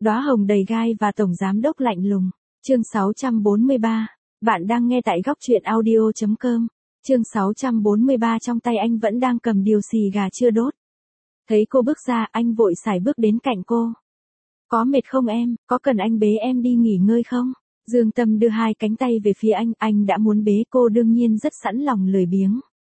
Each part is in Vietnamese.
Đóa hồng đầy gai và tổng giám đốc lạnh lùng. Chương 643. Bạn đang nghe tại góc truyện audio.com. Chương 643 trong tay anh vẫn đang cầm điều xì gà chưa đốt. Thấy cô bước ra, anh vội sải bước đến cạnh cô. Có mệt không em, có cần anh bế em đi nghỉ ngơi không? Dương Tâm đưa hai cánh tay về phía anh đã muốn bế cô đương nhiên rất sẵn lòng lười biếng.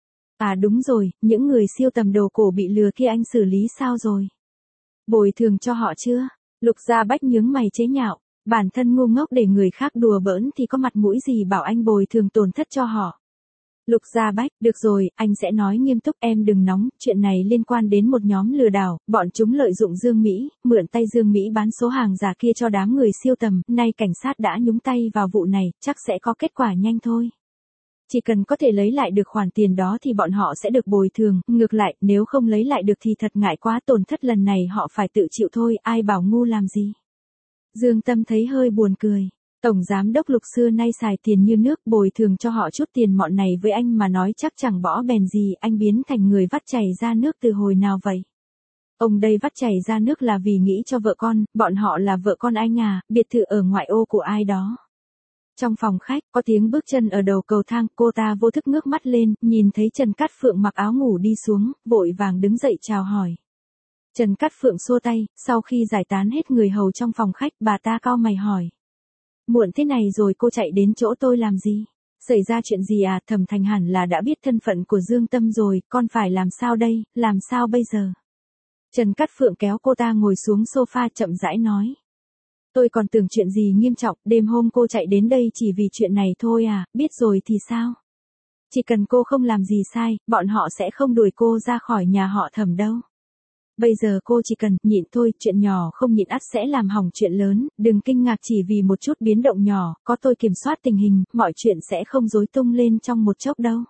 À đúng rồi, những người siêu tầm đồ cổ bị lừa kia anh xử lý sao rồi? Bồi thường cho họ chưa? Lục Gia Bách nhướng mày chế nhạo, bản thân ngu ngốc để người khác đùa bỡn thì có mặt mũi gì bảo anh bồi thường tổn thất cho họ. Lục Gia Bách, được rồi, anh sẽ nói nghiêm túc, em đừng nóng, chuyện này liên quan đến một nhóm lừa đảo, bọn chúng lợi dụng Dương Mỹ, mượn tay Dương Mỹ bán số hàng giả kia cho đám người siêu tầm, nay cảnh sát đã nhúng tay vào vụ này, chắc sẽ có kết quả nhanh thôi. Chỉ cần có thể lấy lại được khoản tiền đó thì bọn họ sẽ được bồi thường, ngược lại, nếu không lấy lại được thì thật ngại quá, tổn thất lần này họ phải tự chịu thôi, ai bảo ngu làm gì. Dương Tâm thấy hơi buồn cười. Tổng giám đốc Lục xưa nay xài tiền như nước, bồi thường cho họ chút tiền mọn này với anh mà nói chắc chẳng bỏ bèn gì, anh biến thành người vắt chảy ra nước từ hồi nào vậy? Ông đây vắt chảy ra nước là vì nghĩ cho vợ con, bọn họ là vợ con anh à, biệt thự ở ngoại ô của ai đó. Trong phòng khách, có tiếng bước chân ở đầu cầu thang, cô ta vô thức ngước mắt lên, nhìn thấy Trần Cát Phượng mặc áo ngủ đi xuống, vội vàng đứng dậy chào hỏi. Trần Cát Phượng xua tay, sau khi giải tán hết người hầu trong phòng khách, bà ta cau mày hỏi. Muộn thế này rồi cô chạy đến chỗ tôi làm gì? Xảy ra chuyện gì à? Thẩm Thành hẳn là đã biết thân phận của Dương Tâm rồi, con phải làm sao đây, làm sao bây giờ? Trần Cát Phượng kéo cô ta ngồi xuống sofa chậm rãi nói. Tôi còn tưởng chuyện gì nghiêm trọng, đêm hôm cô chạy đến đây chỉ vì chuyện này thôi à, biết rồi thì sao? Chỉ cần cô không làm gì sai, bọn họ sẽ không đuổi cô ra khỏi nhà họ Thẩm đâu. Bây giờ cô chỉ cần nhịn thôi, chuyện nhỏ không nhịn ắt sẽ làm hỏng chuyện lớn, đừng kinh ngạc chỉ vì một chút biến động nhỏ, có tôi kiểm soát tình hình, mọi chuyện sẽ không rối tung lên trong một chốc đâu.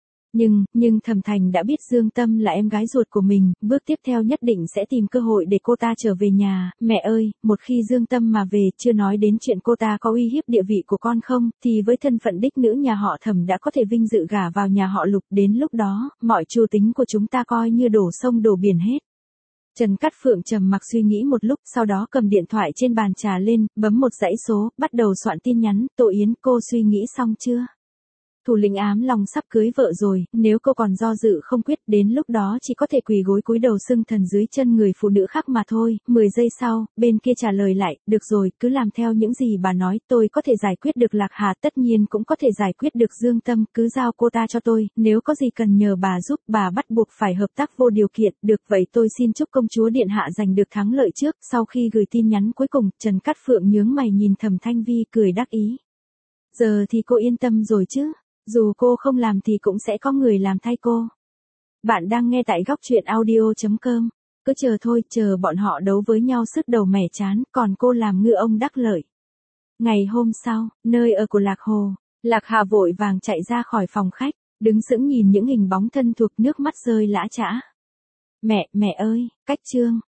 Nhưng Thẩm Thành đã biết Dương Tâm là em gái ruột của mình, bước tiếp theo nhất định sẽ tìm cơ hội để cô ta trở về nhà. Mẹ ơi, một khi Dương Tâm mà về, chưa nói đến chuyện cô ta có uy hiếp địa vị của con không, thì với thân phận đích nữ nhà họ Thẩm đã có thể vinh dự gả vào nhà họ Lục, đến lúc đó, mọi mưu tính của chúng ta coi như đổ sông đổ biển hết. Trần Cát Phượng trầm mặc suy nghĩ một lúc, sau đó cầm điện thoại trên bàn trà lên, bấm một dãy số, bắt đầu soạn tin nhắn. Tô Yến, cô suy nghĩ xong chưa? Thủ lĩnh ám lòng sắp cưới vợ rồi, nếu cô còn do dự không quyết, đến lúc đó chỉ có thể quỳ gối cúi đầu xưng thần dưới chân người phụ nữ khác mà thôi. 10 giây sau, bên kia trả lời lại, được rồi, cứ làm theo những gì bà nói, tôi có thể giải quyết được Lạc Hà, tất nhiên cũng có thể giải quyết được Dương Tâm, cứ giao cô ta cho tôi, nếu có gì cần nhờ bà giúp, bà bắt buộc phải hợp tác vô điều kiện. Được vậy tôi xin chúc công chúa điện hạ giành được thắng lợi trước. Sau khi gửi tin nhắn cuối cùng, Trần Cát Phượng nhướng mày nhìn Thẩm Thanh Vi cười đắc ý. Giờ thì cô yên tâm rồi chứ? Dù cô không làm thì cũng sẽ có người làm thay cô. Bạn đang nghe tại góc truyện audio.com. Cứ chờ thôi, chờ bọn họ đấu với nhau sứt đầu mẻ chán, còn cô làm ngư ông đắc lợi. Ngày hôm sau, nơi ở của Lạc Hồ, Lạc Hà vội vàng chạy ra khỏi phòng khách, đứng sững nhìn những hình bóng thân thuộc, nước mắt rơi lã chã. Mẹ ơi, cách chương.